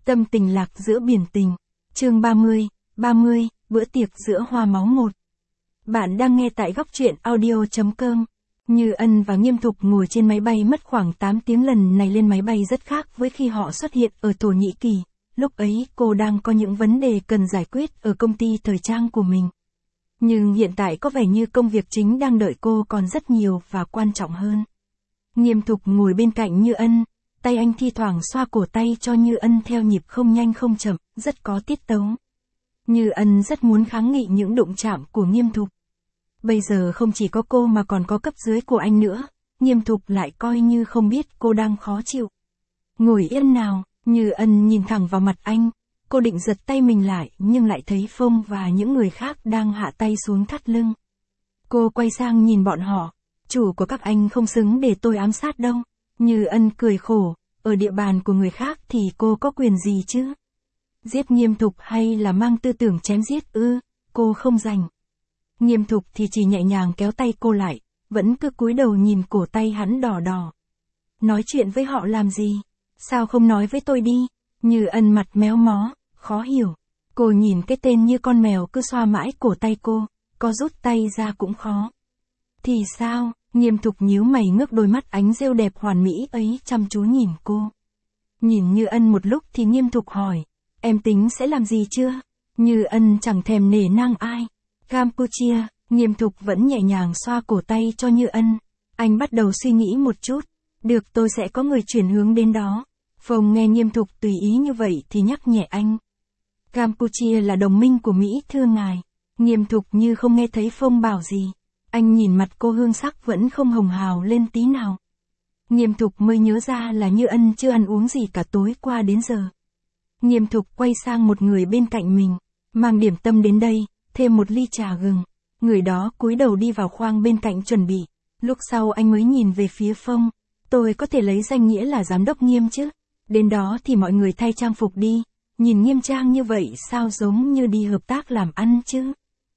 Tâm tình lạc giữa biển tình. Chương 30, bữa tiệc giữa hoa máu 1. Bạn đang nghe tại góc truyện audio.com. Như Ân và Nghiêm Thục ngồi trên máy bay mất khoảng 8 tiếng, lần này lên máy bay rất khác với khi họ xuất hiện ở Thổ Nhĩ Kỳ. Lúc ấy cô đang có những vấn đề cần giải quyết ở công ty thời trang của mình. Nhưng hiện tại có vẻ như công việc chính đang đợi cô còn rất nhiều và quan trọng hơn. Nghiêm Thục ngồi bên cạnh Như Ân, tay anh thi thoảng xoa cổ tay cho Như Ân theo nhịp không nhanh không chậm, rất có tiết tấu. Như Ân rất muốn kháng nghị những đụng chạm của Nghiêm Thục. Bây giờ không chỉ có cô mà còn có cấp dưới của anh nữa, Nghiêm Thục lại coi như không biết cô đang khó chịu. Ngồi yên nào, Như Ân nhìn thẳng vào mặt anh, cô định giật tay mình lại nhưng lại thấy Phong và những người khác đang hạ tay xuống thắt lưng. Cô quay sang nhìn bọn họ, chủ của các anh không xứng để tôi ám sát đâu. Như Ân cười khổ, ở địa bàn của người khác thì cô có quyền gì chứ? Giết Nghiêm Thục hay là mang tư tưởng chém giết ư, cô không rành. Nghiêm Thục thì chỉ nhẹ nhàng kéo tay cô lại, vẫn cứ cúi đầu nhìn cổ tay hắn đỏ đỏ. Nói chuyện với họ làm gì? Sao không nói với tôi đi? Như Ân mặt méo mó, khó hiểu. Cô nhìn cái tên như con mèo cứ xoa mãi cổ tay cô, có rút tay ra cũng khó. Thì sao? Nghiêm Thục nhíu mày ngước đôi mắt ánh rêu đẹp hoàn mỹ ấy chăm chú nhìn cô. Nhìn Như Ân một lúc thì Nghiêm Thục hỏi, em tính sẽ làm gì chưa? Như Ân chẳng thèm nể nang ai. Campuchia, Nghiêm Thục vẫn nhẹ nhàng xoa cổ tay cho Như Ân. Anh bắt đầu suy nghĩ một chút. Được, tôi sẽ có người chuyển hướng đến đó. Phong nghe Nghiêm Thục tùy ý như vậy thì nhắc nhẹ anh. Campuchia là đồng minh của Mỹ thưa ngài. Nghiêm Thục như không nghe thấy Phong bảo gì. Anh nhìn mặt cô hương sắc vẫn không hồng hào lên tí nào. Nghiêm Thục mới nhớ ra là Như Ân chưa ăn uống gì cả tối qua đến giờ. Nghiêm Thục quay sang một người bên cạnh mình, mang điểm tâm đến đây, thêm một ly trà gừng. Người đó cúi đầu đi vào khoang bên cạnh chuẩn bị. Lúc sau anh mới nhìn về phía Phong. Tôi có thể lấy danh nghĩa là giám đốc Nghiêm chứ? Đến đó thì mọi người thay trang phục đi. Nhìn nghiêm trang như vậy sao giống như đi hợp tác làm ăn chứ?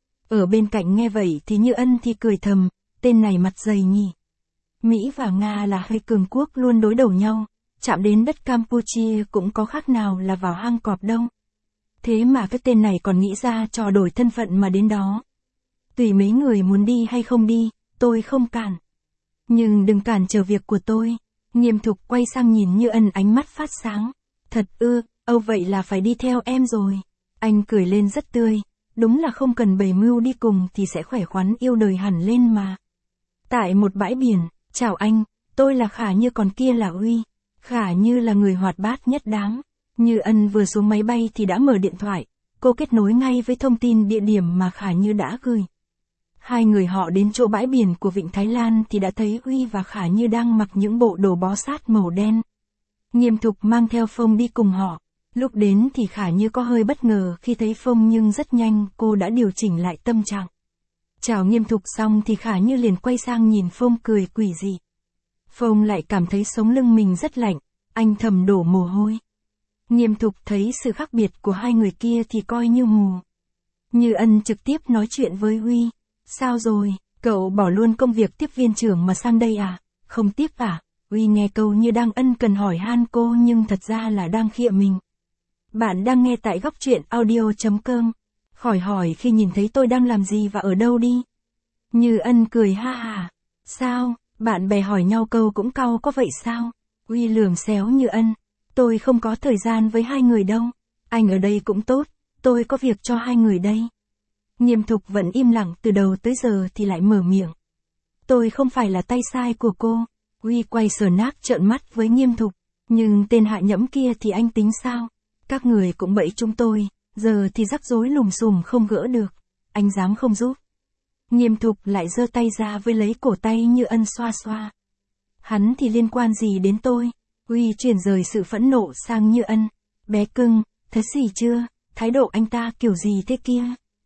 Ở bên cạnh nghe vậy thì Như Ân thì cười thầm, tên này mặt dày nhỉ. Mỹ và Nga là hai cường quốc luôn đối đầu nhau, chạm đến đất Campuchia cũng có khác nào là vào hang cọp đâu. Thế mà cái tên này còn nghĩ ra trò đổi thân phận mà đến đó. Tùy mấy người muốn đi hay không đi, tôi không cản. Nhưng đừng cản trở việc của tôi. Nghiêm Thục quay sang nhìn Như Ân ánh mắt phát sáng. Thật ư, vậy là phải đi theo em rồi. Anh cười lên rất tươi. Đúng là không cần bày mưu đi cùng thì sẽ khỏe khoắn yêu đời hẳn lên mà. Tại một bãi biển, chào anh, tôi là Khả Như còn kia là Uy. Khả Như là người hoạt bát nhất đám. Như Ân vừa xuống máy bay thì đã mở điện thoại. Cô kết nối ngay với thông tin địa điểm mà Khả Như đã gửi. Hai người họ đến chỗ bãi biển của Vịnh Thái Lan thì đã thấy Uy và Khả Như đang mặc những bộ đồ bó sát màu đen. Nghiêm Thục mang theo Phong đi cùng họ. Lúc đến thì Khả Như có hơi bất ngờ khi thấy Phong nhưng rất nhanh cô đã điều chỉnh lại tâm trạng. Chào Nghiêm Thục xong thì Khả Như liền quay sang nhìn Phong cười quỷ dị. Phong lại cảm thấy sống lưng mình rất lạnh, anh thầm đổ mồ hôi. Nghiêm Thục thấy sự khác biệt của hai người kia thì coi như mù. Như Ân trực tiếp nói chuyện với Huy. Sao rồi, cậu bỏ luôn công việc tiếp viên trưởng mà sang đây à? Không tiếp à? Huy nghe câu như đang ân cần hỏi han cô nhưng thật ra là đang khịa mình. Bạn đang nghe tại góc truyện audio.com. Khỏi hỏi khi nhìn thấy tôi đang làm gì và ở đâu đi. Như Ân cười ha hà. Sao, bạn bè hỏi nhau câu cũng cau có vậy sao? Huy lườm xéo Như Ân. Tôi không có thời gian với hai người đâu. Anh ở đây cũng tốt, tôi có việc cho hai người đây. Nghiêm Thục vẫn im lặng từ đầu tới giờ thì lại mở miệng. Tôi không phải là tay sai của cô. Huy quay sờ nát trợn mắt với Nghiêm Thục. Nhưng tên hạ nhẫm kia thì anh tính sao? Các người cũng bẫy chúng tôi, giờ thì rắc rối lùm xùm không gỡ được. Anh dám không giúp. Nghiêm Thục lại giơ tay ra với lấy cổ tay Như Ân xoa xoa. Hắn thì liên quan gì đến tôi? Huy chuyển rời sự phẫn nộ sang Như Ân. Bé cưng, thấy gì chưa? Thái độ anh ta kiểu gì thế kia?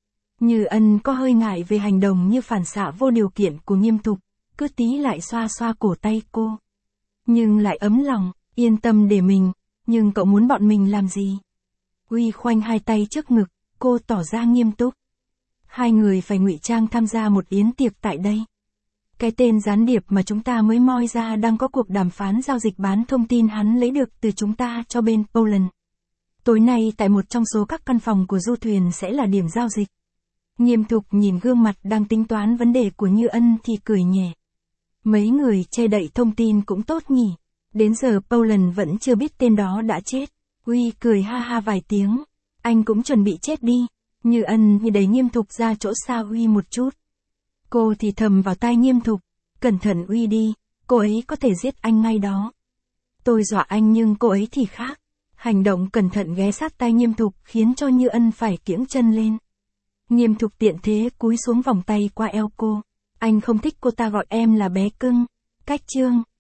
Như Ân có hơi ngại về hành động như phản xạ vô điều kiện của Nghiêm Thục, cứ tí lại xoa xoa cổ tay cô. Nhưng lại ấm lòng, yên tâm để mình, nhưng cậu muốn bọn mình làm gì? Huy khoanh hai tay trước ngực, cô tỏ ra nghiêm túc. Hai người phải ngụy trang tham gia một yến tiệc tại đây. Cái tên gián điệp mà chúng ta mới moi ra đang có cuộc đàm phán giao dịch bán thông tin hắn lấy được từ chúng ta cho bên Poland. Tối nay tại một trong số các căn phòng của du thuyền sẽ là điểm giao dịch. Nghiêm Thục nhìn gương mặt đang tính toán vấn đề của Như Ân thì cười nhẹ. Mấy người che đậy thông tin cũng tốt nhỉ. Đến giờ Poland vẫn chưa biết tên đó đã chết. Uy cười ha ha vài tiếng. Anh cũng chuẩn bị chết đi. Như Ân thì đẩy Nghiêm Thục ra chỗ xa Uy một chút. Cô thì thầm vào tai Nghiêm Thục. Cẩn thận Uy đi, cô ấy có thể giết anh ngay đó. Tôi dọa anh nhưng cô ấy thì khác. Hành động cẩn thận ghé sát tai Nghiêm Thục khiến cho Như Ân phải kiễng chân lên. Nghiêm Thục tiện thế cúi xuống vòng tay qua eo cô. Anh không thích cô ta gọi em là bé cưng. Cách chương.